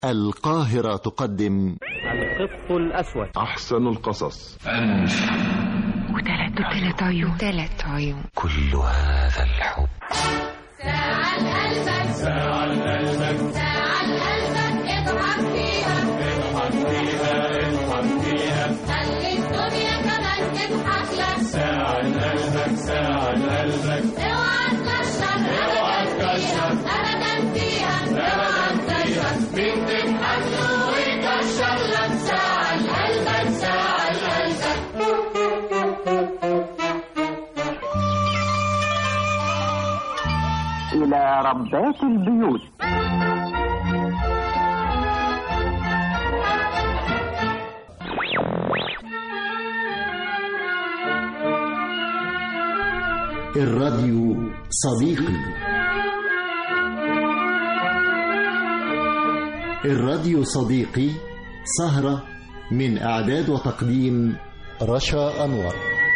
القاهرة تقدم القط الأسود. أحسن القصص. وثلاث عيون كل هذا الحب. ساعة لقلبك، ساعة لقلبك، ساعة لقلبك، اضحك فيها، اضحك فيها، اضحك فيها، خلي الدنيا كمان تضحك لك. ساعة لقلبك، ساعة لقلبك، اوعى تكشر، اوعى تكشر، أبدا فيها، اوعى تكشر، مين تضحك له ويكشر لك. ساعة لقلبك، ساعة لقلبك. إلى ربات البيوت. الراديو صديقي. الراديو صديقي سهرة من إعداد وتقديم رشا أنور.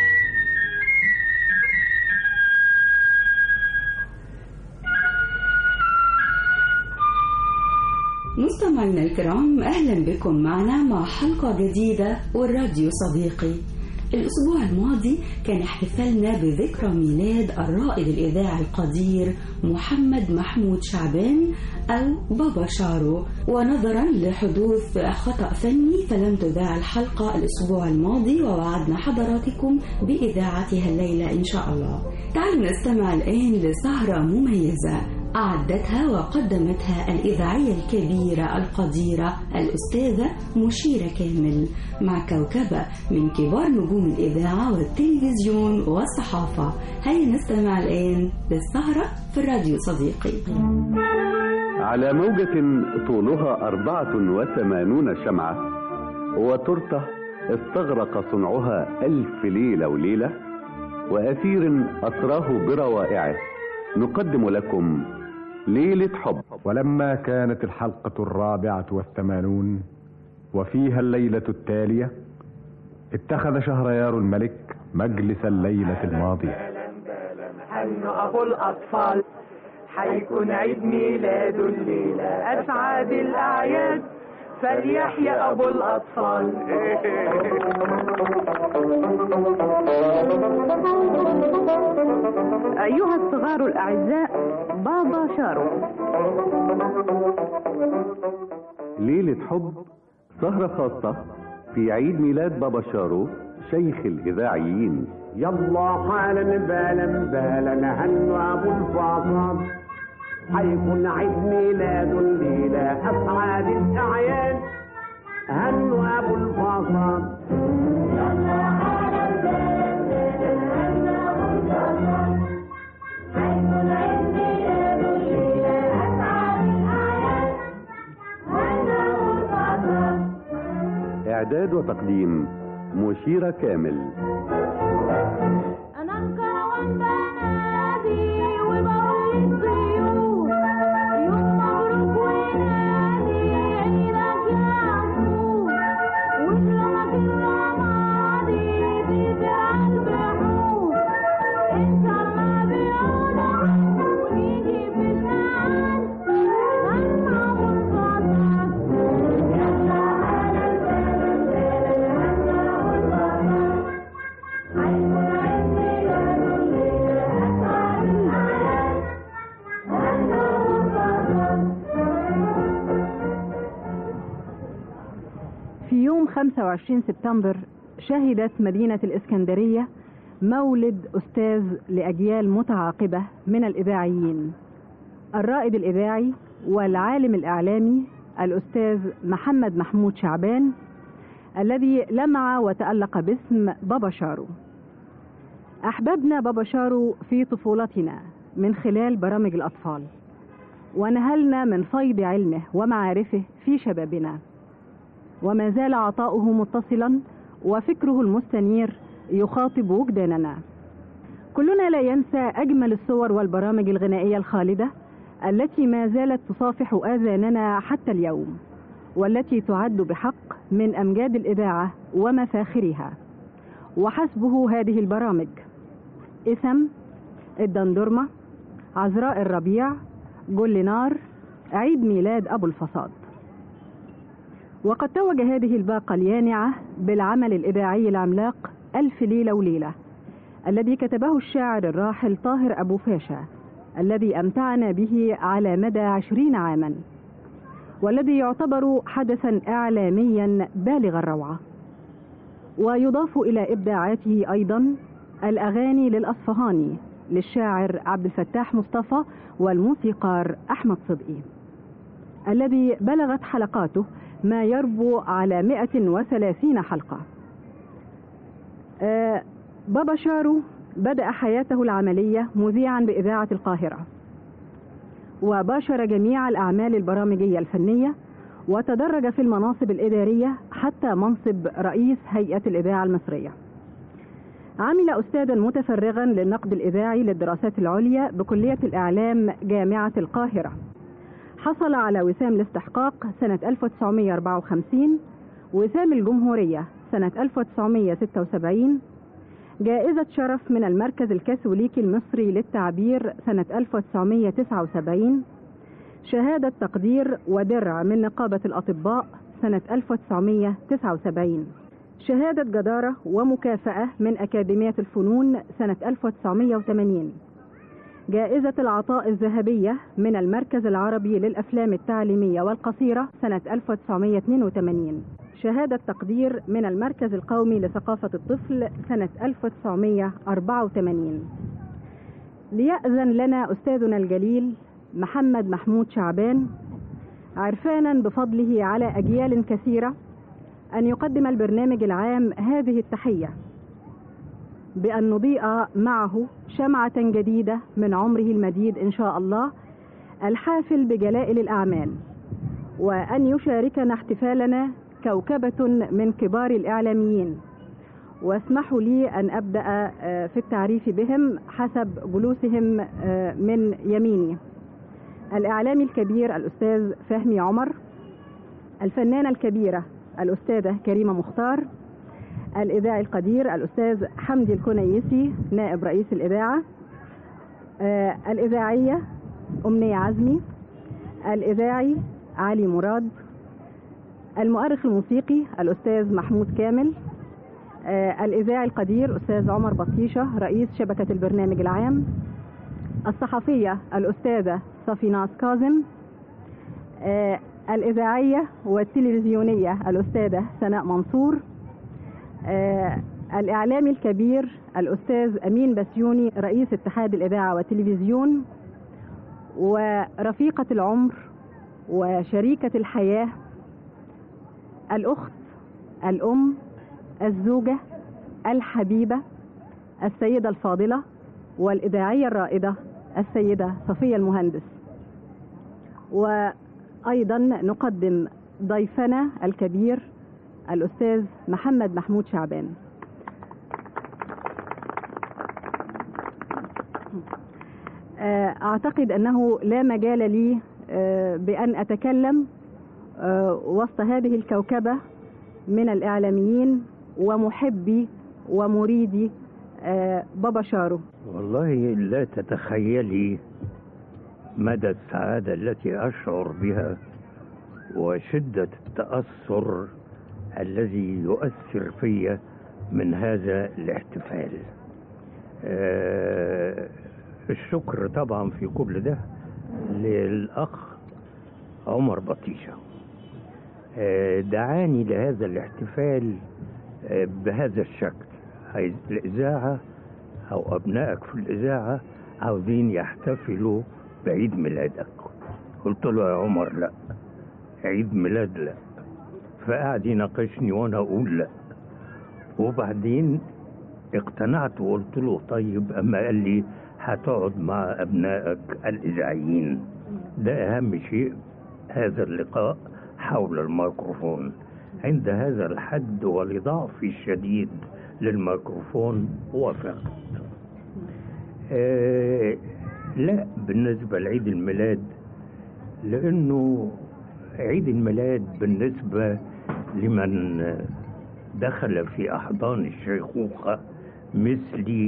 مستمعينا الكرام، أهلا بكم معنا مع حلقة جديدة والراديو صديقي. الأسبوع الماضي كان احتفالنا بذكرى ميلاد الرائد الإذاعي القدير محمد محمود شعبان أو بابا شارو، ونظرا لحدوث خطأ فني فلم تذاع الحلقة الأسبوع الماضي، ووعدنا حضراتكم بإذاعتها الليلة إن شاء الله. تعالوا نستمع الآن لسهرة مميزة أعدتها وقدمتها الإذاعية الكبيرة القديرة الأستاذة مشيرة كامل مع كوكبة من كبار نجوم الإذاعة والتلفزيون والصحافة. هيا نستمع الآن للسهرة في الراديو صديقي. على موجة طولها 84 شمعة وتورتة استغرق صنعها 1000 ليلة وليلة وأثير أسراه بروائعه، نقدم لكم ليلة حب. ولما كانت الحلقة 84 وفيها الليلة التالية، اتخذ شهريار الملك مجلس الليلة الماضية. هنوا أبو الأطفال، حيكون عيد ميلاد الليلة، أسعد الأعياد، فليحيى أبو الأطفال. أيها الصغار الأعزاء، بابا شارو. ليلة حب، سهرة خاصة في عيد ميلاد بابا شارو شيخ الإذاعيين. يلا حالا بالا هنوا أبو الفاصل، حيكون عيد ميلاد الليلة، أسعد الأعياد، هنوا أبو الفاصل. يلا حالا بالا هنوا أبو الفاصل، حيكون عيد ميلاد الليلة، أسعد الأعياد، هنوا أبو الفاصل. إعداد وتقديم مشيرة كامل. أنا الكروان بنادي وبقول للضيوف يوم مبروك ونادي عيدك يا نور، وشربك الرمادي بيزرع البحور، انت ما بيقول عنك ويجي في النعال غنى أبو الفضل. يلا على البلد هنى أبو الفضل، حيكون عيد ميلاد الليلة، أسعد الأعياد، هنى أبو الفضل. في يوم 25 سبتمبر شهدت مدينة الإسكندرية مولد أستاذ لأجيال متعاقبة من الإذاعيين، الرائد الإذاعي والعالم الإعلامي الأستاذ محمد محمود شعبان، الذي لمع وتألق باسم بابا شارو. أحببنا بابا شارو في طفولتنا من خلال برامج الأطفال، ونهلنا من فيض علمه ومعارفه في شبابنا، وما زال عطاؤه متصلا وفكره المستنير يخاطب وجداننا. كلنا لا ينسى أجمل الصور والبرامج الغنائية الخالدة التي ما زالت تصافح آذاننا حتى اليوم، والتي تعد بحق من أمجاد الإذاعة ومفاخرها. وحسبه هذه البرامج: إثم، الدندرمة، عذراء الربيع، جل نار، عيد ميلاد أبو الفصاد. وقد توج هذه الباقة اليانعة بالعمل الإذاعي العملاق ألف ليلة وليلة الذي كتبه الشاعر الراحل طاهر أبو فاشا، الذي أمتعنا به على مدى 20 عاما، والذي يعتبر حدثا إعلاميا بالغ الروعة. ويضاف إلى إبداعاته أيضا الأغاني للأصفهاني للشاعر عبد الفتاح مصطفى والموسيقار أحمد صدقي، الذي بلغت حلقاته ما يربو على 130 حلقة. بابا شارو بدأ حياته العملية مذيعا بإذاعة القاهرة، وباشر جميع الأعمال البرامجية الفنية، وتدرج في المناصب الإدارية حتى منصب رئيس هيئة الإذاعة المصرية. عمل أستاذا متفرغا للنقد الإذاعي للدراسات العليا بكلية الإعلام جامعة القاهرة. حصل على وسام الاستحقاق سنة 1954، وسام الجمهورية سنة 1976، جائزة شرف من المركز الكاثوليكي المصري للتعبير سنة 1979، شهادة تقدير ودرع من نقابة الأطباء سنة 1979، شهادة جدارة ومكافأة من أكاديمية الفنون سنة 1980، جائزة العطاء الذهبية من المركز العربي للأفلام التعليمية والقصيرة سنة 1982، شهادة تقدير من المركز القومي لثقافة الطفل سنة 1984. ليأذن لنا أستاذنا الجليل محمد محمود شعبان، عرفانا بفضله على أجيال كثيرة، أن يقدم البرنامج العام هذه التحية بأن نضيء معه شمعة جديدة من عمره المديد إن شاء الله الحافل بجلائل الأعمال، وأن يشاركنا احتفالنا كوكبة من كبار الإعلاميين. واسمحوا لي أن أبدأ في التعريف بهم حسب جلوسهم من يميني. الإعلامي الكبير الأستاذ فهمي عمر، الفنانة الكبيرة الأستاذة كريمة مختار، الإذاعي القدير الأستاذ حمدي الكنيسي نائب رئيس الإذاعة، الإذاعية أمنية عزمي، الإذاعي علي مراد، المؤرخ الموسيقي الأستاذ محمود كامل، الإذاعي القدير أستاذ عمر بطيشة رئيس شبكة البرنامج العام، الصحفية الأستاذة صفيناس كاظم، الإذاعية والتلفزيونية الأستاذة سناء منصور، الإعلامي الكبير الأستاذ أمين بسيوني رئيس اتحاد الإذاعة والتلفزيون، ورفيقة العمر وشريكة الحياة الأخت، الأم، الزوجة، الحبيبة، السيدة الفاضلة والإذاعية الرائدة السيدة صفية المهندس. وأيضا نقدم ضيفنا الكبير الأستاذ محمد محمود شعبان. أعتقد أنه لا مجال لي بأن أتكلم وسط هذه الكوكبة من الإعلاميين ومحبي ومريدي بابا شارو. والله لا تتخيلي مدى السعادة التي أشعر بها وشدة التأثر الذي يؤثر في من هذا الاحتفال. الشكر طبعا في كل ده للأخ عمر بطيشة، دعاني لهذا الاحتفال بهذا الشكل. الإذاعة أو أبنائك في الإذاعة عاوزين يحتفلوا بعيد ميلادك. قلت له يا عمر لا، عيد ميلاد لا. فقعد يناقشني وانا اقول لا، وبعدين اقتنعت وقلت له طيب. اما قال لي هتقعد مع ابنائك الاذاعيين، ده اهم شيء، هذا اللقاء حول الميكروفون. عند هذا الحد ولضعفي الشديد للميكروفون وافقت. لا بالنسبة لعيد الميلاد، لأنه عيد الميلاد بالنسبة لمن دخل في أحضان الشيخوخة مثلي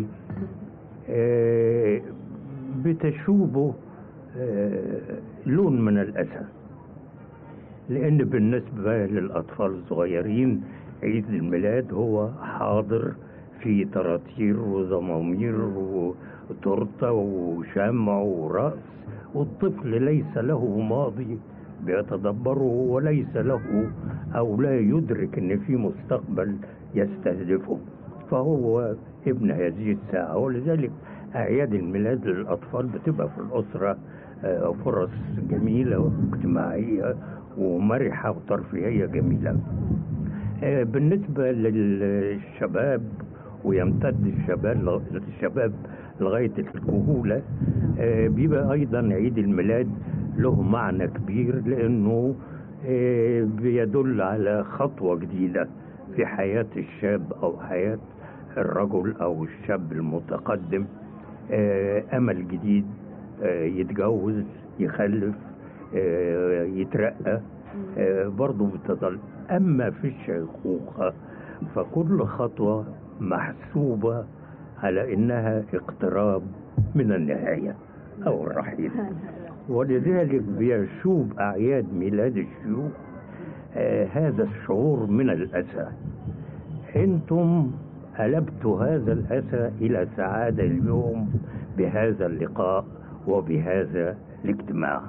بتشوبه لون من الأسى. لأن بالنسبة للأطفال الصغيرين عيد الميلاد هو حاضر في طراطير وزمامير وتورته وشمع ورأس، والطفل ليس له ماضي بيتدبره وليس له أو لا يدرك أن في مستقبل يستهدفه، فهو ابن هذه الساعة. ولذلك أعياد الميلاد للأطفال بتبقى في الأسرة فرص جميلة واجتماعية ومرحة وترفيهية جميلة. بالنسبة للشباب ويمتد الشباب لغاية الكهولة، بيبقى أيضا عيد الميلاد له معنى كبير، لأنه بيدل على خطوة جديدة في حياة الشاب أو حياة الرجل أو الشاب المتقدم، أمل جديد، يتجوز، يخلف، يترقى، برضه بتظل. أما في الشيخوخة فكل خطوة محسوبة على إنها اقتراب من النهاية أو الرحيل، ولذلك بيشوب أعياد ميلاد الشيوخ هذا الشعور من الأسى. أنتم قلبتوا هذا الأسى إلى سعادة اليوم بهذا اللقاء وبهذا الاجتماع.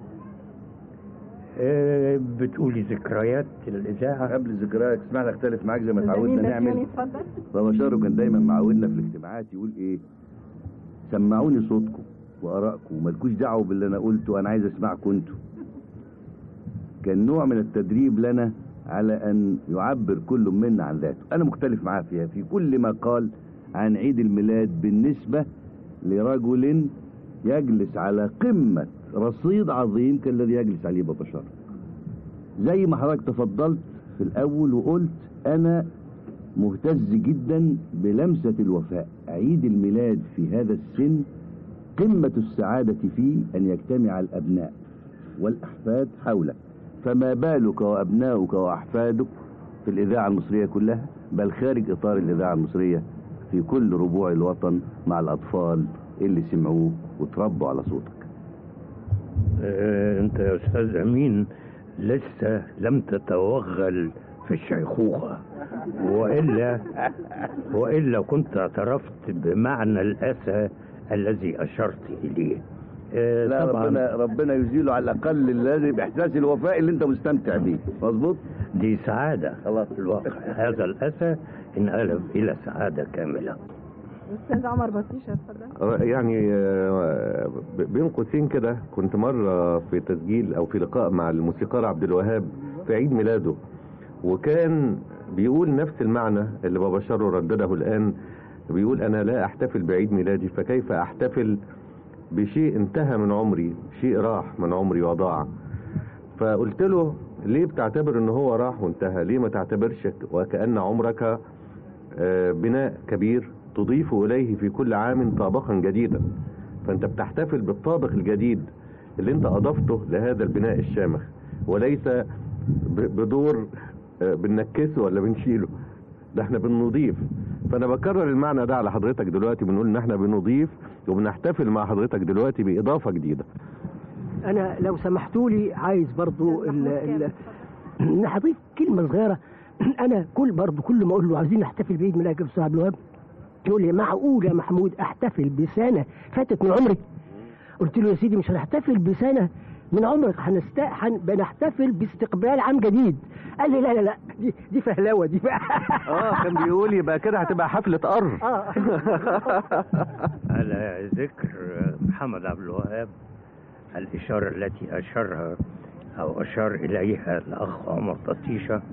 بتقولي ذكريات الإذاعة؟ قبل الذكريات اسمعنا اختلف معاك زي ما تعودنا نعمل. بابا شارو كان دايما معودنا في الاجتماعات يقول ايه؟ سمعوني صوتكم وآرائكم ومالكوش دعوة باللي أنا قلته، أنا عايز أسمعكم أنتوا. كان نوع من التدريب لنا على أن يعبر كل منا عن ذاته. أنا مختلف معاه فيها في كل ما قال عن عيد الميلاد بالنسبة لرجل يجلس على قمة رصيد عظيم كالذي يجلس عليه بابا شارو. زي ما حضرتك تفضلت في الأول وقلت أنا مهتز جدا بلمسة الوفاء. عيد الميلاد في هذا السن قمة السعادة فيه أن يجتمع الأبناء والأحفاد حولك، فما بالك وأبناؤك وأحفادك في الإذاعة المصرية كلها، بل خارج إطار الإذاعة المصرية في كل ربوع الوطن مع الأطفال اللي سمعوه وتربوا على صوتك. أنت يا أستاذ أمين لسه لم تتوغل في الشيخوخة، وإلا كنت اعترفت بمعنى الأسى الذي أشرت إليه. لا طبعا ربنا يزيله على الأقل الذي بإحساس الوفاء اللي أنت مستمتع بيه. مظبوط، دي سعادة خلاص في الواقع. هذا الأسى انقلب إلى سعادة كاملة. أستاذ عمر بطيشة اتفضل. يعني بين قوسين كده كنت مرة في تسجيل أو في لقاء مع الموسيقار عبد الوهاب في عيد ميلاده، وكان بيقول نفس المعنى اللي بابا شارو ردده الآن. بيقول أنا لا أحتفل بعيد ميلادي، فكيف أحتفل بشيء انتهى من عمري، شيء راح من عمري وضاع. فقلت له ليه بتعتبر ان هو راح وانتهى؟ ليه ما تعتبرش وكأن عمرك بناء كبير تضيف إليه في كل عام طابقا جديدا، فأنت بتحتفل بالطابق الجديد اللي انت أضفته لهذا البناء الشامخ، وليس بدور بننكسه ولا بنشيله، ده احنا بنضيف. فأنا بكرر المعنى ده على حضرتك دلوقتي، بنقول ان احنا بنضيف وبنحتفل مع حضرتك دلوقتي بإضافة جديدة. أنا لو سمحتوا لي عايز برضو هضيف كلمة صغيرة. أنا كل ما أقول له عايزين نحتفل بعيد ميلاد الأستاذ عبد الوهاب يقول لي معقول يا محمود أحتفل بسنة فاتت من عمري؟ قلت له يا سيدي مش هنحتفل بسنة من عمرك، بنحتفل باستقبال عام جديد. قال لي لا لا لا دي فهلوة دي بقى. كان بيقول يبقى كده هتبقى حفلة قر. على ذكر محمد عبد الوهاب، الإشارة التي أشار إليها الأخ عمر ططيشة،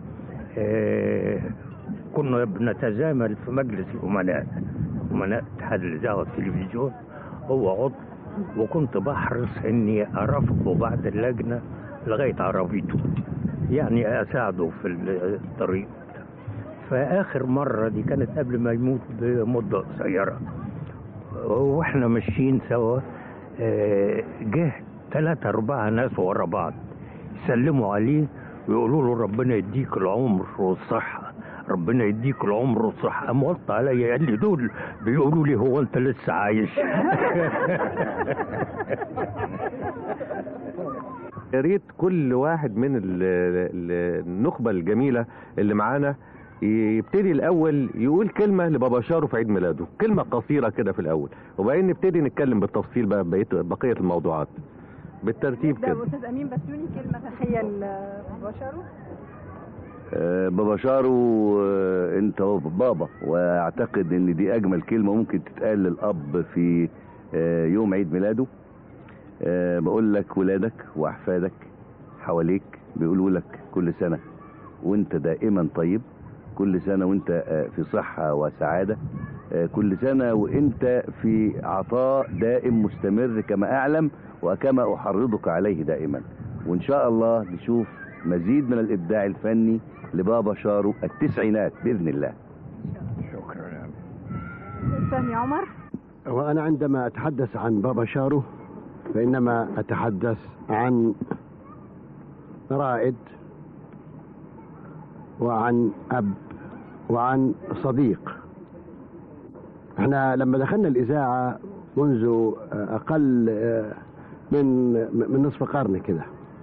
كنا بنتزامل في مجلس الأمناء اتحاد الإذاعة والتلفزيون، هو عضو، وكنت بحرص إني أرافقه بعد اللجنة لغاية عربيته، يعني أساعده في الطريق. فآخر مرة دي كانت قبل ما يموت بمدة قصيرة، واحنا ماشيين سوا جه 3-4 ناس ورا بعض يسلموا عليه ويقولوا له ربنا يديك العمر والصحة، ربنا يديك العمر والصحة. قام وطى عليا قال لي دول بيقولوا لي هو انت لسه عايش؟ يا ريت كل واحد من النخبة الجميلة اللي معانا يبتدي الأول يقول كلمة لبابا شارو في عيد ميلاده، كلمة قصيرة كده في الأول، وبعدين نبتدي نتكلم بالتفصيل بقى بقية الموضوعات بالترتيب كده. أستاذ أمين بسيوني كلمة تحية لبابا شارو. بابا شارو انت بابا، واعتقد ان دي اجمل كلمة ممكن تتقال للاب في يوم عيد ميلاده. بقول لك ولادك واحفادك حواليك بيقولوا لك كل سنة وانت دائما طيب، كل سنة وانت في صحة وسعادة، كل سنة وانت في عطاء دائم مستمر كما اعلم وكما احرضك عليه دائما، وان شاء الله نشوف مزيد من الابداع الفني لبابا شارو التسعينات باذن الله. شكرا. سامي عمر. وأنا عندما أتحدث عن بابا شارو فإنما أتحدث عن رائد وعن أب وعن صديق. احنا لما دخلنا الإذاعة منذ أقل من نصف قرن كده،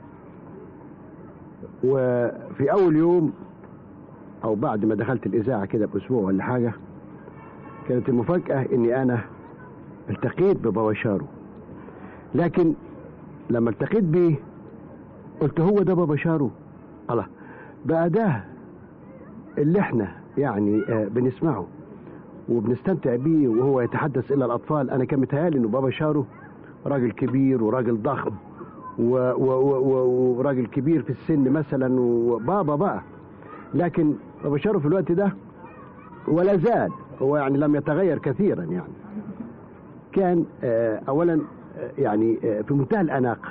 وفي أول يوم أو بعد ما دخلت الإذاعة كده بأسبوع ولا حاجة، كانت المفاجأة إني أنا التقيت ببابا شارو. لكن لما التقيت بيه قلت هو ده بابا شارو، الله بقى ده اللي احنا يعني بنسمعه وبنستمتع بيه وهو يتحدث إلى الأطفال. أنا كان متهيألي إنه بابا شارو راجل كبير وراجل ضخم وراجل كبير في السن مثلا وبابا بقى، لكن بابا شارو في الوقت ده ولا زال هو يعني لم يتغير كثيرا. يعني كان اولا يعني في منتهى الاناقه،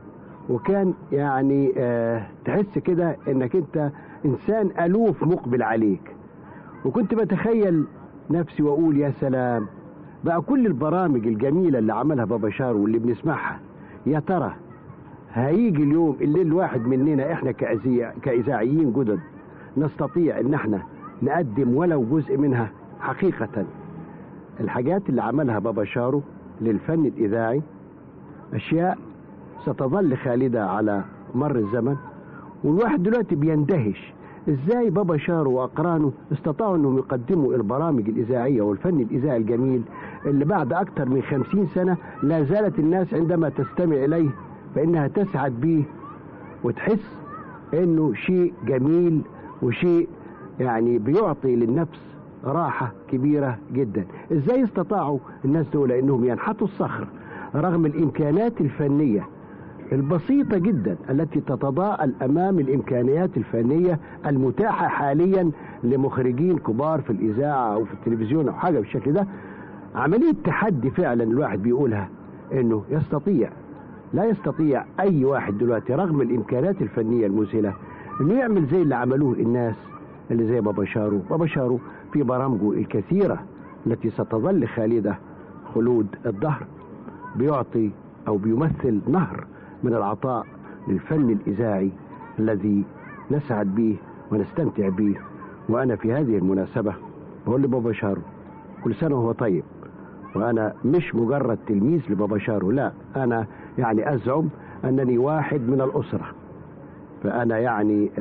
وكان يعني تحس كده انك انت انسان الوف مقبل عليك، وكنت بتخيل نفسي واقول يا سلام بقى كل البرامج الجميله اللي عملها بابا شارو واللي بنسمعها، يا ترى هيجي اليوم اللي الواحد مننا احنا كاذاعيين جدد نستطيع ان احنا نقدم ولو جزء منها. حقيقة الحاجات اللي عملها بابا شارو للفن الإذاعي أشياء ستظل خالدة على مر الزمن، والواحد دلوقتي بيندهش إزاي بابا شارو وأقرانه استطاعوا أنهم يقدموا البرامج الإذاعية والفن الإذاعي الجميل اللي بعد أكثر من 50 سنة لا زالت الناس عندما تستمع إليه فإنها تسعد به وتحس أنه شيء جميل وشيء يعني بيعطي للنفس راحة كبيرة جدا. ازاي استطاعوا الناس دول انهم ينحتوا الصخر رغم الامكانات الفنية البسيطة جدا التي تتضاءل امام الامكانيات الفنية المتاحة حاليا لمخرجين كبار في الاذاعة او في التلفزيون او حاجة بالشكل ده. عملية تحدي فعلا الواحد بيقولها انه يستطيع، لا يستطيع اي واحد دلوقتي رغم الامكانات الفنية المذهلة انه يعمل زي اللي عملوه الناس اللي زي بابا شارو. بابا شارو في برامجه الكثيرة التي ستظل خالدة خلود الدهر بيعطي أو بيمثل نهر من العطاء للفن الإذاعي الذي نسعد به ونستمتع به. وأنا في هذه المناسبة بقول لبابا شارو كل سنة وهو طيب، وأنا مش مجرد تلميذ لبابا شارو، لا أنا يعني أزعم أنني واحد من الأسرة، فأنا يعني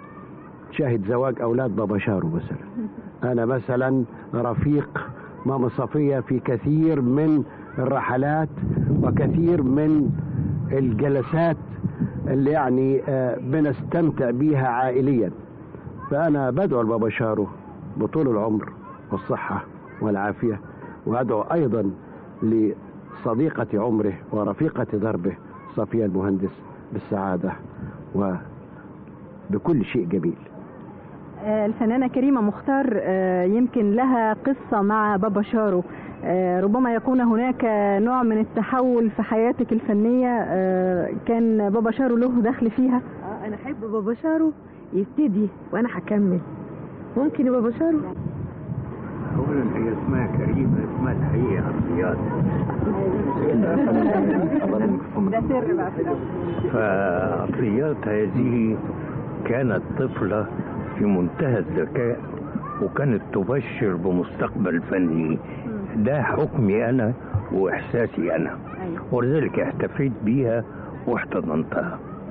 شاهد زواج أولاد بابا شارو مثلا، أنا مثلا رفيق ماما صفية في كثير من الرحلات وكثير من الجلسات اللي يعني بنستمتع بيها عائليا. فأنا بدعو لبابا شارو بطول العمر والصحة والعافية، وأدعو أيضا لصديقة عمره ورفيقة دربه صفية المهندس بالسعادة وبكل شيء جميل. الفنانة كريمة مختار يمكن لها قصة مع بابا شارو، ربما يكون هناك نوع من التحول في حياتك الفنية كان بابا شارو له دخل فيها. أنا أحب بابا شارو يبتدي وأنا هكمل. ممكن يا بابا شارو؟ أولا هي اسمها كريمة، اسمها الحقيقي عطيات. ده سر بقى في الأول. فعطيات هذه كانت طفلة في منتهى الذكاء وكانت تبشر بمستقبل فني. ده حكمي أنا وإحساسي أنا، ولذلك احتفيت بيها واحتضنتها.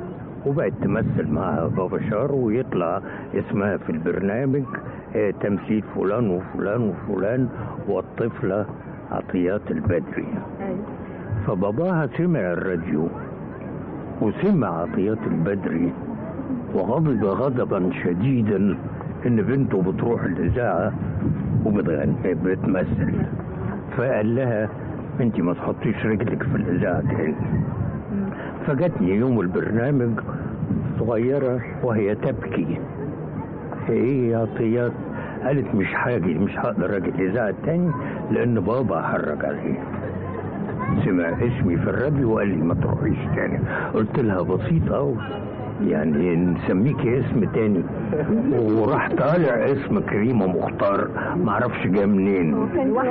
وبقت تمثل مع بابا شارو، ويطلع اسمها في البرنامج تمثيل فلان وفلان وفلان والطفلة عطيات البدري. فباباها سمع الراديو وسمع عطيات البدري وغضب غضبا شديدا ان بنته بتروح الاذاعه وبتغني بتمثل. فقال لها انت ما تحطيش رجلك في الاذاعه تاني. فجتني يوم البرنامج صغيره وهي تبكي، ايه يا عطيات؟ قالت مش هقدر اجي الاذاعه تاني لان بابا حرج عليه، سمع اسمي في الراديو وقال لي ما تروحيش تاني. قلت لها بسيط قوي، يعني نسميكي اسم تاني. وراح طالع اسم كريمة مختار، معرفش جاي منين.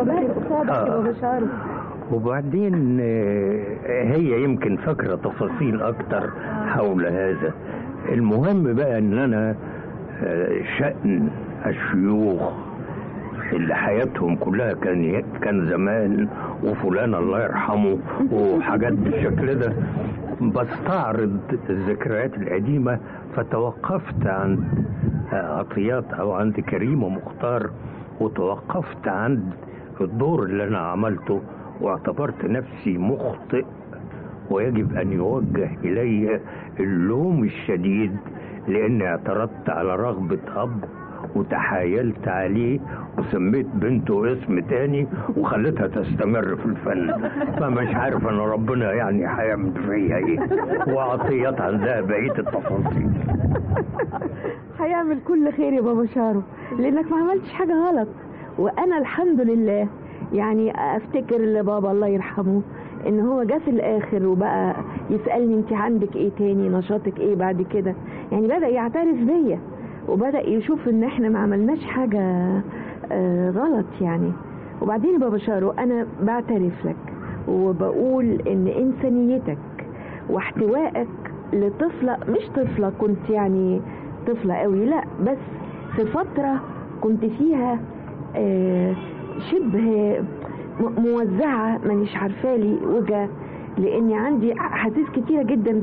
وبعدين هي يمكن فاكرة تفاصيل اكتر حول هذا. المهم بقى ان انا شأن الشيوخ اللي حياتهم كلها كان زمان وفلان الله يرحمه وحاجات بالشكل ده، بستعرض الذكريات القديمة. فتوقفت عند عطيات او عند كريمة مختار، وتوقفت عند الدور اللي انا عملته، واعتبرت نفسي مخطئ ويجب ان يوجه الي اللوم الشديد، لاني اعترضت على رغبة اب وتحايلت عليه وسميت بنته اسم تاني وخلتها تستمر في الفن. فمش عارف انا ربنا يعني هيعمل فيا ايه. وعطيات عندها بقية التفاصيل. هيعمل كل خير يا بابا شارو، لانك ما عملتش حاجة غلط. وانا الحمد لله يعني افتكر لبابا الله يرحمه ان هو جه في الاخر وبقى يسألني انت عندك ايه تاني، نشاطك ايه بعد كده. يعني بدأ يعترف بيا وبدأ يشوف ان احنا ما عملناش حاجة غلط يعني. وبعدين يا بابا شارو انا بعترف لك وبقول ان انسانيتك واحتوائك لطفلة، مش طفلة كنت يعني طفلة قوي، لا، بس في فترة كنت فيها شبه موزعة، مانيش عارفالي وجه، لاني عندي حاسيس كتيرة جدا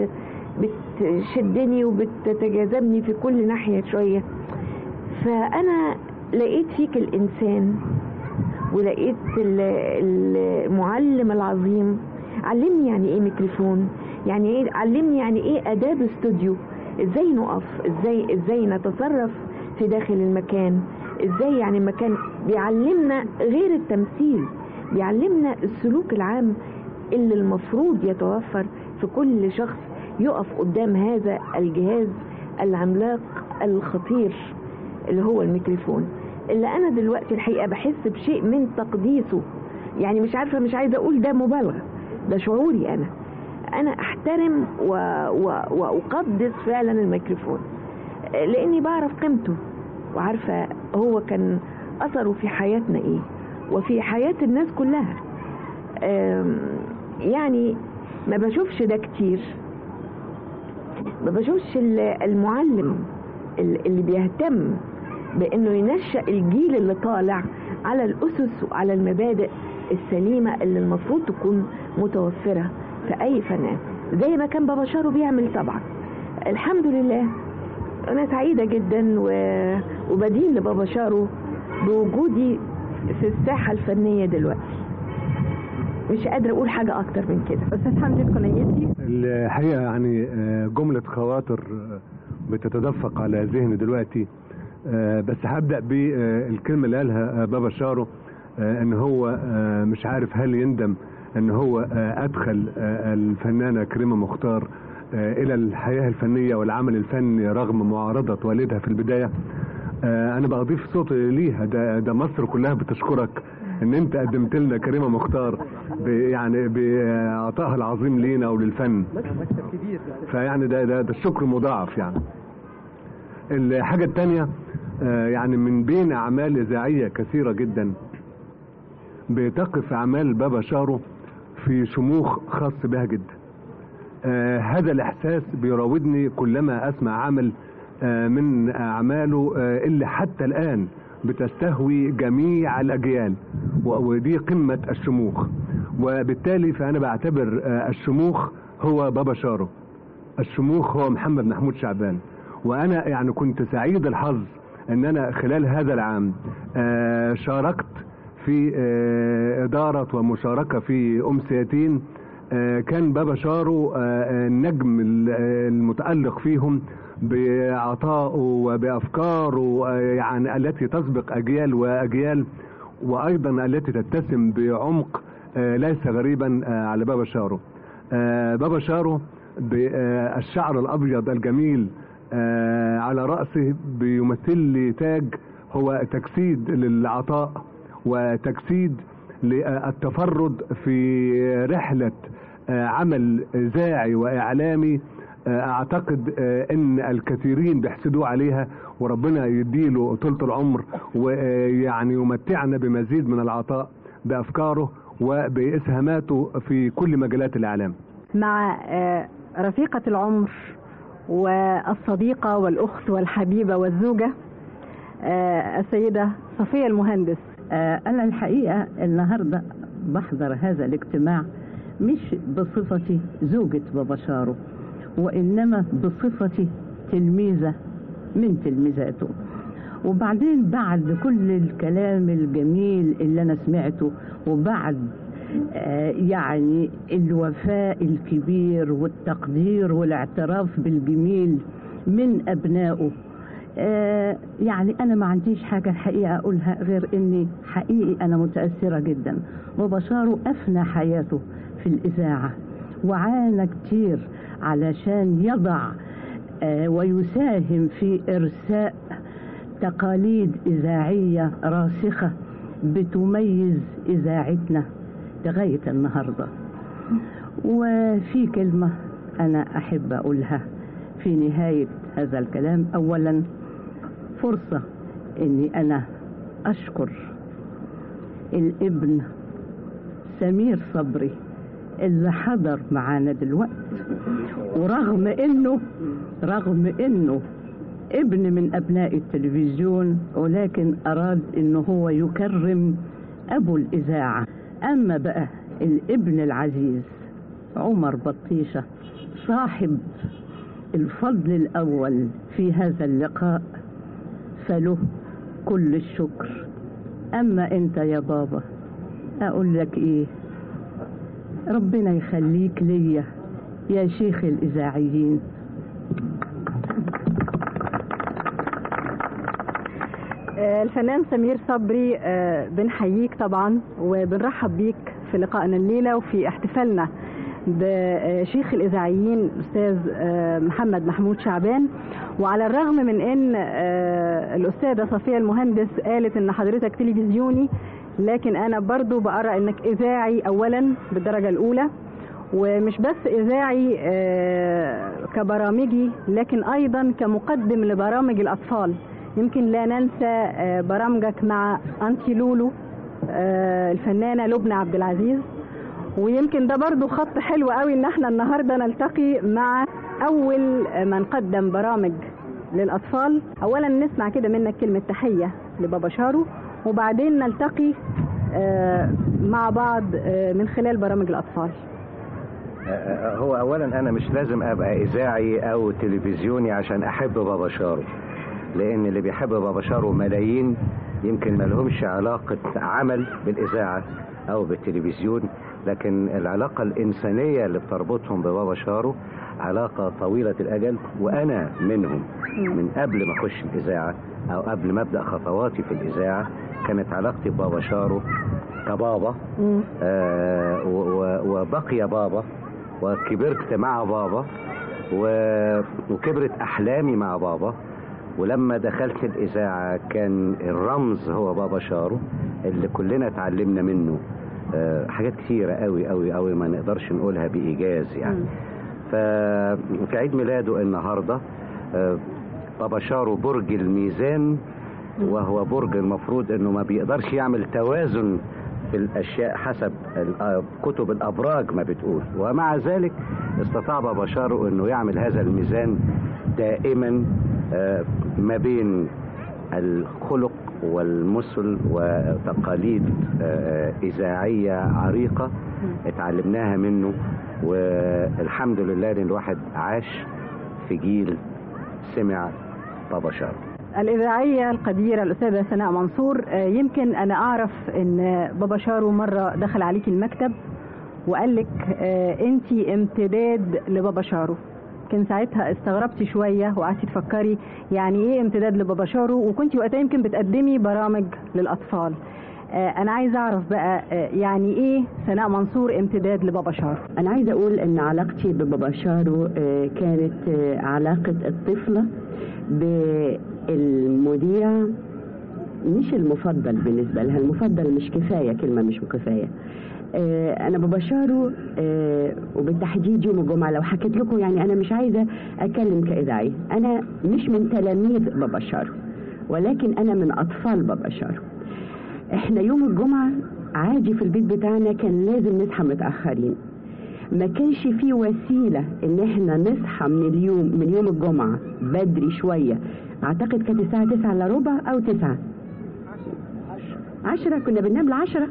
بتشدني وبتتجاذبني في كل ناحية شوية. فأنا لقيت فيك الإنسان، ولقيت المعلم العظيم. علمني يعني إيه ميكروفون، يعني إيه، علمني يعني إيه آداب استوديو، إزاي نقف، إزاي نتصرف في داخل المكان، إزاي يعني المكان بيعلمنا غير التمثيل، بيعلمنا السلوك العام اللي المفروض يتوفر في كل شخص يقف قدام هذا الجهاز العملاق الخطير اللي هو الميكروفون، اللي انا دلوقتي الحقيقة بحس بشيء من تقديسه. يعني مش عارفة، مش عايزة اقول ده مبالغة، ده شعوري. انا احترم واقدس فعلا الميكروفون، لاني بعرف قيمته وعارفة هو كان اثره في حياتنا ايه وفي حياة الناس كلها. يعني ما بشوفش ده كتير، ما بشوفش المعلم اللي بيهتم بانه ينشأ الجيل اللي طالع على الاسس وعلى المبادئ السليمة اللي المفروض تكون متوفرة في اي فنان، زي ما كان بابا شارو بيعمل. طبعا الحمد لله انا سعيدة جدا وبدين لبابا شارو بوجودي في الساحة الفنية دلوقتي. مش قادرة اقول حاجة اكتر من كده. استاذ حمدي القنيتي، الحقيقة يعني جملة خواطر بتتدفق على ذهني دلوقتي، بس هبدأ بالكلمة اللي قالها بابا شارو، ان هو مش عارف هل يندم ان هو ادخل الفنانة كريمة مختار الى الحياة الفنية والعمل الفني رغم معارضة والدها في البداية. انا بضيف صوتي ليها، ده مصر كلها بتشكرك ان انت قدمت لنا كريمة مختار يعني بعطائها العظيم لينا وللفن. فيعني ده الشكر مضاعف. يعني الحاجة التانية، يعني من بين اعمال اذاعية كثيرة جدا بتقف اعمال بابا شارو في شموخ خاص بها جدا. هذا الاحساس بيراودني كلما اسمع عمل من اعماله اللي حتى الان بتستهوي جميع الاجيال، ودي قمة الشموخ. وبالتالي فانا بعتبر الشموخ هو بابا شارو، الشموخ هو محمد محمود شعبان. وانا يعني كنت سعيد الحظ ان انا خلال هذا العام شاركت في ادارة ومشاركة في امسيتين كان بابا شارو النجم المتألق فيهم بعطائه وبأفكاره يعني التي تسبق أجيال وأجيال، وأيضا التي تتسم بعمق ليس غريبا على بابا شارو. بابا شارو بالشعر الأبيض الجميل على رأسه بيمثل لي تاج هو تجسيد للعطاء وتجسيد للتفرد في رحلة عمل إذاعي وإعلامي. أعتقد أن الكثيرين بيحسدوا عليها، وربنا يديله طولة العمر ويعني يمتعنا بمزيد من العطاء بأفكاره وبإسهاماته في كل مجالات الإعلام. مع رفيقة العمر والصديقة والأخت والحبيبة والزوجة السيدة صفية المهندس. أنا الحقيقة النهاردة بحضر هذا الاجتماع مش بصفتي زوجة بابا شارو، وإنما بصفتي تلميذة من تلميذاته. وبعدين بعد كل الكلام الجميل اللي أنا سمعته، وبعد يعني الوفاء الكبير والتقدير والاعتراف بالجميل من أبنائه، يعني أنا ما عنديش حاجة الحقيقة أقولها غير إني حقيقي أنا متأثرة جدا. بابا شارو أفنى حياته في الإذاعة وعانى كتير علشان يضع ويساهم في إرساء تقاليد إذاعية راسخة بتميز إذاعتنا لغاية النهاردة. وفي كلمة أنا أحب أقولها في نهاية هذا الكلام. أولا فرصة أني أنا أشكر الابن سمير صبري اللي حضر معانا دلوقتي، ورغم انه ابن من ابناء التلفزيون، ولكن اراد انه هو يكرم ابو الاذاعة. اما بقى الابن العزيز عمر بطيشة صاحب الفضل الاول في هذا اللقاء، فله كل الشكر. اما انت يا بابا اقول لك ايه، ربنا يخليك ليا يا شيخ الإذاعيين. الفنان سمير صبري بنحييك طبعا وبنرحب بيك في لقائنا الليلة وفي احتفالنا بشيخ الإذاعيين الأستاذ محمد محمود شعبان. وعلى الرغم من أن الأستاذة صفية المهندس قالت أن حضرتك تلفزيوني، لكن أنا برضو بقرأ أنك إذاعي أولا بالدرجة الأولى، ومش بس إذاعي كبرامجي لكن أيضا كمقدم لبرامج الأطفال. يمكن لا ننسى برامجك مع أنتي لولو الفنانة لبنى عبد العزيز، ويمكن ده برضو خط حلو قوي ان احنا النهاردة نلتقي مع أول من قدم برامج للأطفال. أولا نسمع كده منك كلمة تحية لبابا شارو، وبعدين نلتقي مع بعض من خلال برامج الأطفال. هو أولا أنا مش لازم أبقى إذاعي أو تلفزيوني عشان أحب بابا شارو، لأن اللي بيحب بابا شارو ملايين، يمكن ما لهمش علاقة عمل بالإذاعة أو بالتلفزيون، لكن العلاقة الإنسانية اللي بتربطهم ببابا شارو علاقة طويلة الأجل، وأنا منهم. من قبل ما أخش الإذاعة أو قبل ما أبدأ خطواتي في الإذاعة كانت علاقتي ببابا شارو كبابا، وبقي بابا، وكبرت مع بابا، وكبرت أحلامي مع بابا. ولما دخلت الإذاعة كان الرمز هو بابا شارو اللي كلنا اتعلمنا منه حاجات كثيرة قوي قوي قوي ما نقدرش نقولها بإيجاز يعني. ففي عيد ميلاده النهاردة بابا شارو برج الميزان، وهو برج المفروض انه ما بيقدرش يعمل توازن في الاشياء حسب كتب الابراج ما بتقول، ومع ذلك استطاع بابا شارو انه يعمل هذا الميزان دائما ما بين الخلق والمثل وتقاليد إذاعية عريقة اتعلمناها منه، والحمد لله ان الواحد عاش في جيل سمع بابا شارو. الإذاعية القديرة الأستاذة سناء منصور، يمكن أنا أعرف أن بابا شارو مرة دخل عليك المكتب وقال لك أنت امتداد لبابا شارو. كان ساعتها استغربتي شوية وقعدتي تفكري يعني إيه امتداد لبابا شارو، وكنت وقتها يمكن بتقدمي برامج للأطفال. أنا عايزة أعرف بقى يعني إيه سناء منصور امتداد لبابا شارو؟ أنا عايزة أقول أن علاقتي ببابا شارو كانت علاقة الطفلة بالمذيع، مش المفضل بالنسبة لها، المفضل مش كفاية، كلمة مش كفاية. أنا بابا شارو وبالتحديد يوم الجمعة لو حكيت لكم، يعني أنا مش عايزة أتكلم كإذاعية، أنا مش من تلاميذ بابا شارو، ولكن أنا من أطفال بابا شارو. إحنا يوم الجمعة عادي في البيت بتاعنا كان لازم نصحى متأخرين، ما كانش فيه وسيلة إن إحنا نصحى من يوم الجمعة بدري شوية. أعتقد كانت الساعة 9:15 أو 9 10 كنا بننام 10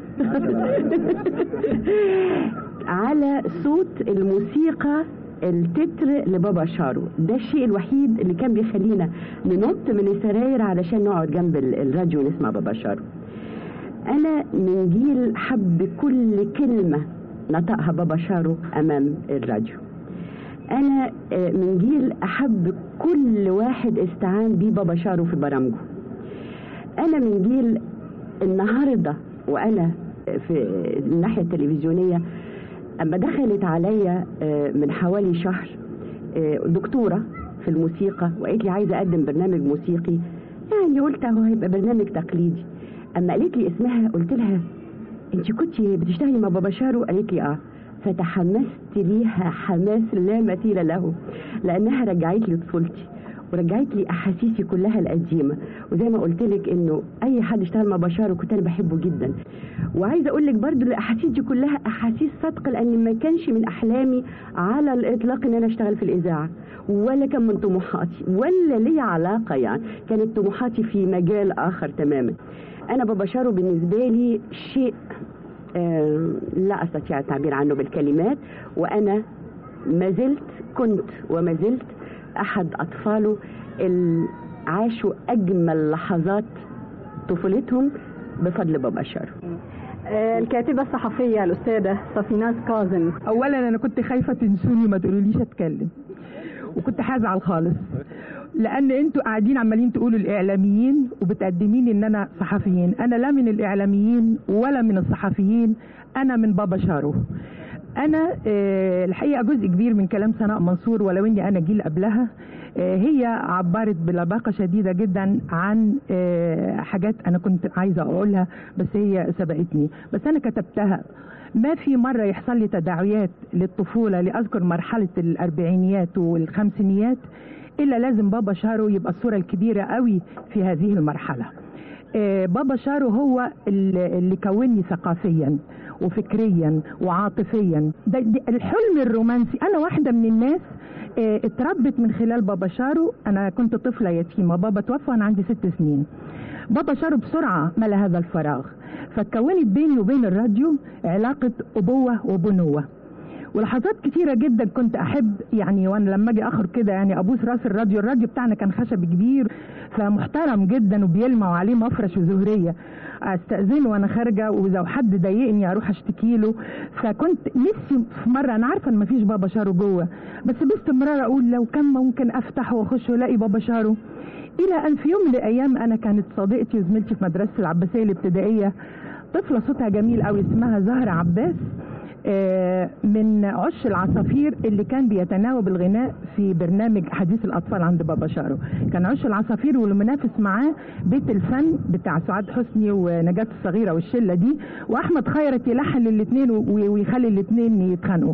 على صوت الموسيقى التتر لبابا شارو. ده الشيء الوحيد اللي كان بيخلينا ننط من السراير علشان نقعد جنب الراديو نسمع بابا شارو. أنا من جيل حب كل كلمة نطقها بابا شارو أمام الراديو. أنا من جيل أحب كل واحد استعان بيه بابا شارو في برامجه. أنا من جيل النهاردة وأنا في الناحية التلفزيونية، أما دخلت عليا من حوالي شهر دكتورة في الموسيقى وقالت لي عايزة أقدم برنامج موسيقي، يعني قلت هو هيبقى برنامج تقليدي. أما قالت لي اسمها قلت لها أنت كنت بتشتغلي مع بابا شارو؟ قالت لي فتحمست ليها حماس لا مثيل له، لأنها رجعت لي طفولتي ورجعت لي أحاسيسي كلها القديمة. وزي ما قلت لك إنه أي حد اشتغل مع بابا شارو كنت أنا بحبه جدا. وعايزة أقول لك برضو الأحاسيس دي كلها أحاسيس صادقة، لأن ما كانش من أحلامي على الإطلاق إن أنا أشتغل في الإذاعة، ولا كان من طموحاتي ولا لي علاقة، يعني كانت طموحاتي في مجال آخر تماما. أنا بابا شارو بالنسبة لي شيء لا أستطيع التعبير عنه بالكلمات، وأنا كنت وما زلت أحد أطفاله اللي عاشوا أجمل لحظات طفولتهم بفضل بابا شارو. الكاتبة الصحفية الأستاذة صفيناز كاظم، أولا أنا كنت خايفة تنسوني ما تقولوليش أتكلم، وكنت هزعل خالص لأن أنتوا قاعدين عمالين تقولوا الإعلاميين وبتقدميني إن أنا صحفيين. أنا لا من الإعلاميين ولا من الصحفيين، أنا من بابا شارو. أنا الحقيقة جزء كبير من كلام سناء منصور، ولو إني أنا جيل قبلها، هي عبرت بلباقة شديدة جدا عن حاجات أنا كنت عايزة أقولها بس هي سبقتني، بس أنا كتبتها. ما في مرة يحصل لي تداعيات للطفولة لأذكر مرحلة الأربعينيات والخمسينيات إلا لازم بابا شارو يبقى الصورة الكبيرة قوي في هذه المرحلة. بابا شارو هو اللي كونني ثقافيا وفكريا وعاطفيا. ده الحلم الرومانسي. أنا واحدة من الناس اتربت من خلال بابا شارو. أنا كنت طفلة يتيمة، بابا توفى وأنا عندي 6 سنين. بابا شارو بسرعة ملأ هذا الفراغ، فكونت بيني وبين الراديو علاقة أبوة وبنوة. ولحظات كتيرة جدا كنت أحب يعني وانا لما اجي اخر كده يعني ابوس راس الراديو بتاعنا كان خشب كبير فمحترم جدا وبيلمع وعليه مفرش وزهرية، استأذنه وانا خارجة، واذا حد ضايقني اروح اشتكي له. فكنت نفسي في مرة، انا عارفة ان مفيش بابا شارو جوه، بس باستمرار اقول لو كان ممكن افتح واخش والاقي بابا شارو. الى ان في يوم من الايام انا كانت صديقتي وزميلتي في مدرسة العباسية الابتدائية طفلة صوتها جميل قوي اسمها زهرة عباس، من عش العصافير اللي كان بيتناوب الغناء في برنامج حديث الأطفال عند بابا شارو. كان عش العصافير والمنافس معاه بيت الفن بتاع سعاد حسني ونجاة الصغيرة والشلة دي، وأحمد خيرت يلحن الاثنين ويخلي الاثنين يتخانقوا.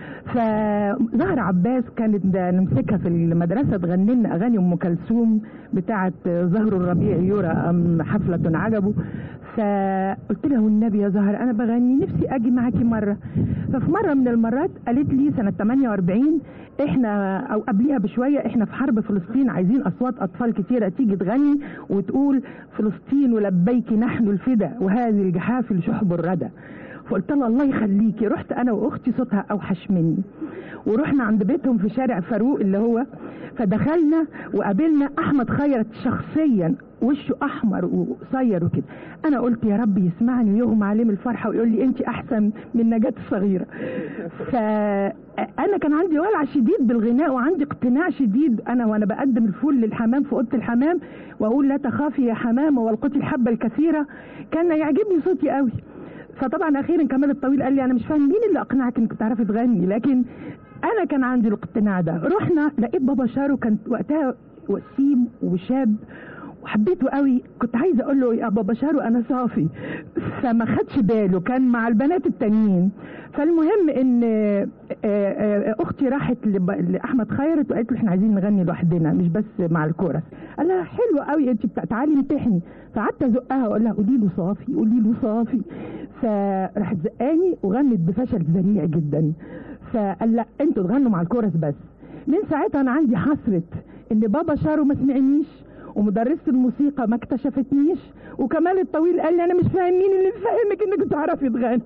فزهرة عباس كانت نمسكها في المدرسة تغني لنا أغاني أم كلثوم بتاعة زهر الربيع يرى أم حفلة عجبه. فقلت لها والنبي يا زهر انا بغني نفسي اجي معاكي مره. ففي مره من المرات قالت لي سنه 48 احنا او قبليها بشويه احنا في حرب فلسطين عايزين اصوات اطفال كتيره تيجي تغني وتقول فلسطين ولبيك نحن الفدا وهذه الجحافل شحب الردى. فقلت لها الله يخليكي. رحت انا واختي صوتها اوحش مني ورحنا عند بيتهم في شارع فاروق اللي هو، فدخلنا وقابلنا احمد خيرت شخصيا وشه احمر وقصير وكده. انا قلت يا رب يسمعني ويغمى عليه من الفرحه ويقول لي انت احسن من نجاة الصغيره. فانا كان عندي ولع شديد بالغناء وعندي اقتناع شديد انا وانا بقدم الفول للحمام في اوضه الحمام واقول لا تخافي يا حمامه والقتي الحبه الكثيره. كان يعجبني صوتي قوي. فطبعا اخيرا كمال الطويل قال لي انا مش فاهم مين اللي اقنعك انك تعرفي تغني، لكن انا كان عندي الاقتناع ده. رحنا لقيت بابا شارو كان وقتها وسيم وشاب وحبيته قوي. كنت عايزه اقول له يا بابا شارو انا صافي، فما خدش باله كان مع البنات التانيين. فالمهم ان اختي راحت لاحمد خيرت وقالت له احنا عايزين نغني لوحدنا مش بس مع الكورس. قال لها حلو قوي انت تعالي امتحني. فقعدت ازقها واقول لها قولي له صافي قولي له صافي. فراحت زقاني وغنت بفشل ذريع جدا. فقال لا انتوا تغنوا مع الكورس بس. من ساعتها انا عندي حسرة ان بابا شارو ما سمعنيش ومدرسة الموسيقى ما اكتشفتنيش وكمال الطويل قال لي انا مش فاهم مين اللي فاهمك انك تعرفي تغني.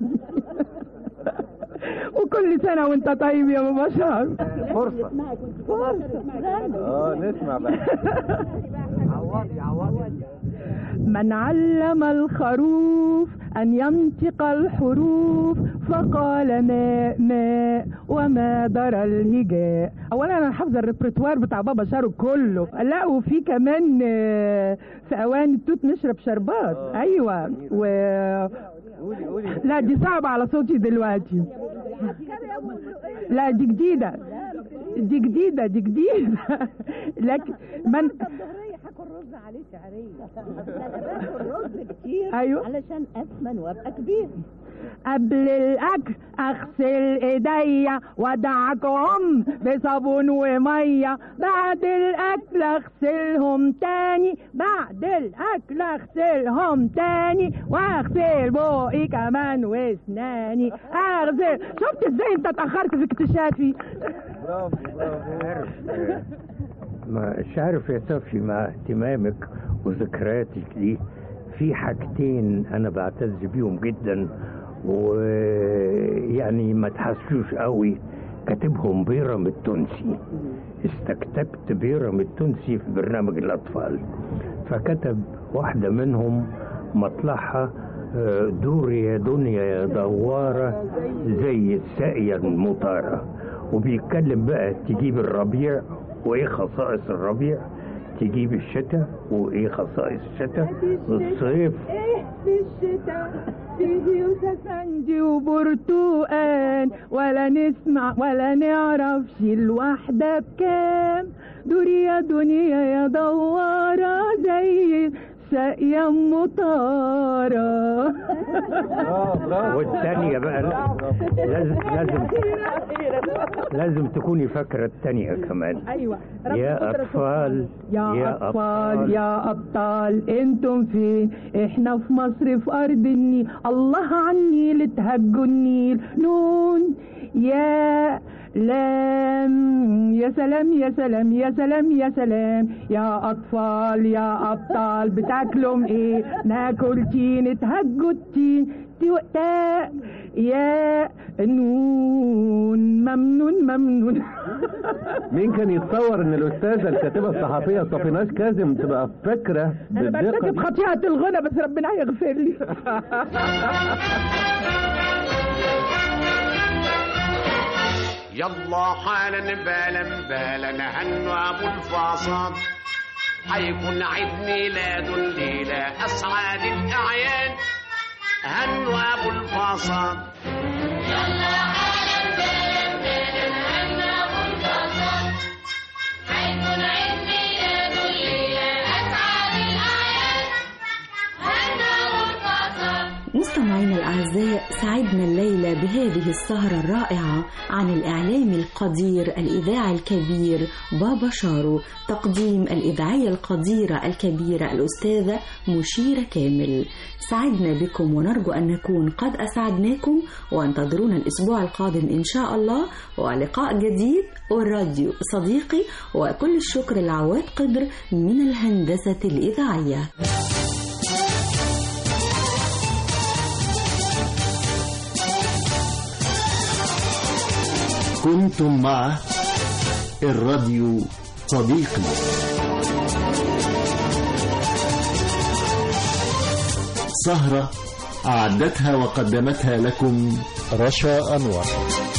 وكل سنة وانت طيب يا بابا شارو. فرصة نسمع بقى. عوضي من علم الخروف أن ينطق الحروف فقال ماء ماء وما درى الهجاء. أولا أنا حافظة الريبرتوار بتاع بابا شارو كله. لا وفي كمان في أواني التوت نشرب شربات. أيوة لا دي صعبة على صوتي دلوقتي. لا دي جديدة لكن من الرز عليه شعريه. انا باكل رز كتير أيوة. علشان اثمن وابقى كبير. قبل الاكل اغسل ايديا وادعكهم بصابون وميه. بعد الاكل اغسلهم تاني. بعد الاكل اغسلهم تاني واغسل بوقي كمان واسناني. اغسل. شفت ازاي انت اتاخرت في اكتشافي؟ برافو. مش عارف يا صافي مع اهتمامك وذكرياتك دي في حاجتين انا بعتز بيهم جدا ويعني ما تحسوش قوي. كاتبهم بيرم التونسي. استكتبت بيرم التونسي في برنامج الاطفال فكتب واحدة منهم مطلعها دوري يا دنيا يا دوارة زي الساقية المطارة. وبيتكلم بقى تجيب الربيع وايه خصائص الربيع، تجيب الشتاء وايه خصائص الشتاء، الصيف ايه في الشتاء فيه وسفنجي وبرتقان ولا نسمع ولا نعرفش الواحدة بكام. دوري يا دنيا يا دوارة زي ساقية مطارة. والثانية بقى لازم تكوني فاكرة الثانية كمان. أيوة. يا أطفال يا أبطال انتم فين؟ احنا في مصر في أرض النيل. الله عن النيل تهجوا النيل. نون يا لام يا سلام يا سلام يا سلام يا سلام. يا أطفال يا أبطال بتاكلهم ايه؟ ناكل تين تهجوا التين. تاء يا نون ممنون. مين كان يتصور ان الاستاذه الكاتبه الصحفيه صفيناش كاظم تبقى فاكره انا برتكب خطيئه الغنى بس ربنا يغفر لي. يلا حالا بالا نهنوا ابو الفاصات. حيكون عيد ميلاد الليله اسعد الاعياد. هنوا ابو الفاصات. يلا حالا بالا نهنوا ابو الفاصات. حيكون عيد ميلاد الليله اسعد الاعياد. هنوا ابو الفاصات. مستمعي مستمعينا الأعزاء، سعدنا الليلة بهذه السهرة الرائعة عن الإعلام القدير الإذاعي الكبير بابا شارو، تقديم الإذاعية القديرة الكبيرة الأستاذة مشيرة كامل. سعدنا بكم ونرجو أن نكون قد أسعدناكم، وانتظرونا الأسبوع القادم إن شاء الله ولقاء جديد والراديو صديقي. وكل الشكر لعواد قدر من الهندسة الإذاعية. كنتم مع الراديو صديقي. سهرة أعدتها وقدمتها لكم رشا أنور.